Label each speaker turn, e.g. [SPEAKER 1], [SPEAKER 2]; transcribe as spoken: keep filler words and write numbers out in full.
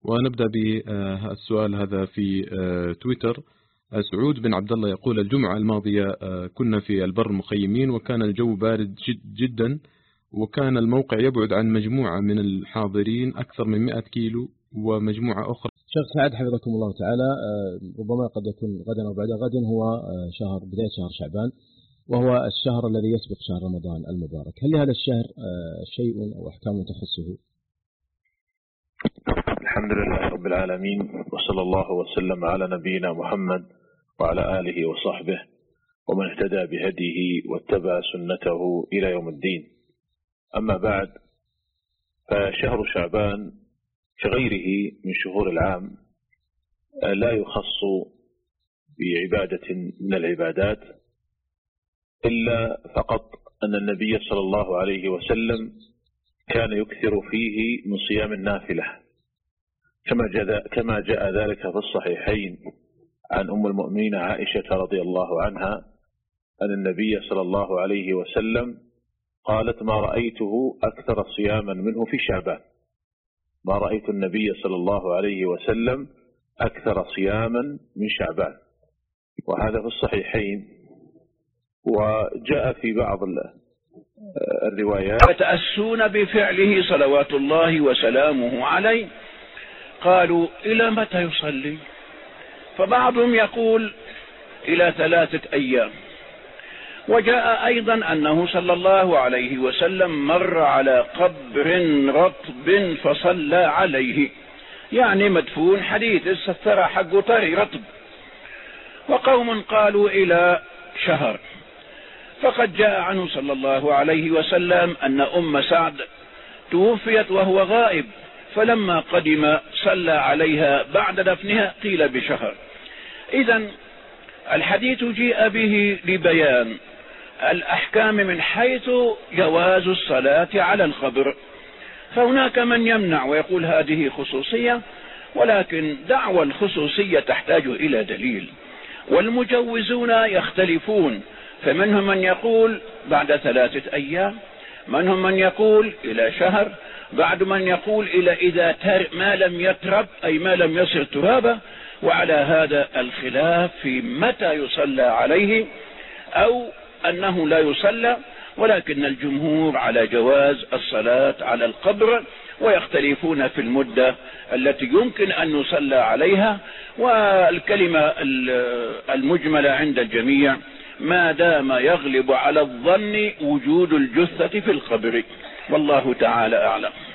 [SPEAKER 1] ونبدأ بالسؤال هذا في تويتر. سعود بن عبد الله يقول: الجمعة الماضية كنا في البر مخيمين، وكان الجو بارد جد جدا، وكان الموقع يبعد عن مجموعة من الحاضرين أكثر من مئة كيلو، ومجموعة أخرى.
[SPEAKER 2] شيخ سعد حفظكم الله تعالى، ربما قد يكون غدا أو بعد غد هو شهر بداية شهر شعبان، وهو الشهر الذي يسبق شهر رمضان المبارك. هل لهذا الشهر شيء أو أحكام تخصه؟
[SPEAKER 3] الحمد لله رب العالمين، وصلى الله وسلم على نبينا محمد وعلى آله وصحبه ومن اهتدى بهديه واتبع سنته إلى يوم الدين. أما بعد، فشهر شعبان كغيره من شهور العام لا يخص بعبادة من العبادات، إلا فقط أن النبي صلى الله عليه وسلم كان يكثر فيه من صيام النافلة، كما جاء كما جاء ذلك في الصحيحين عن أم المؤمنين عائشة رضي الله عنها أن النبي صلى الله عليه وسلم قالت: ما رأيته أكثر صياما منه في شعبان. ما رأيت النبي صلى الله عليه وسلم أكثر صياما من شعبان، وهذا في الصحيحين. وجاء في بعض الروايات:
[SPEAKER 4] يتأسون بفعله صلوات الله وسلامه عليه. قالوا: إلى متى يصلي؟ فبعضهم يقول: إلى ثلاثة أيام. وجاء أيضا أنه صلى الله عليه وسلم مر على قبر رطب فصلى عليه، يعني مدفون حديث السترة حق طري رطب. وقوم قالوا إلى شهر. فقد جاء عنه صلى الله عليه وسلم أن أم سعد توفيت وهو غائب، فلما قدم صلى عليها بعد دفنها قيل بشهر. إذن الحديث جيء به لبيان الأحكام من حيث جواز الصلاة على القبر. فهناك من يمنع ويقول هذه خصوصية، ولكن دعوى الخصوصية تحتاج إلى دليل، والمجوزون يختلفون، فمنهم من يقول بعد ثلاثة أيام، منهم من يقول إلى شهر، بعد من يقول إلى إذا تر ما لم يترب، أي ما لم يصير ترابا. وعلى هذا الخلاف في متى يصلى عليه أو أنه لا يصلى، ولكن الجمهور على جواز الصلاة على القبر، ويختلفون في المدة التي يمكن أن يصلى عليها. والكلمة المجملة عند الجميع ما دام يغلب على الظن وجود الجثة في القبر، والله تعالى أعلم.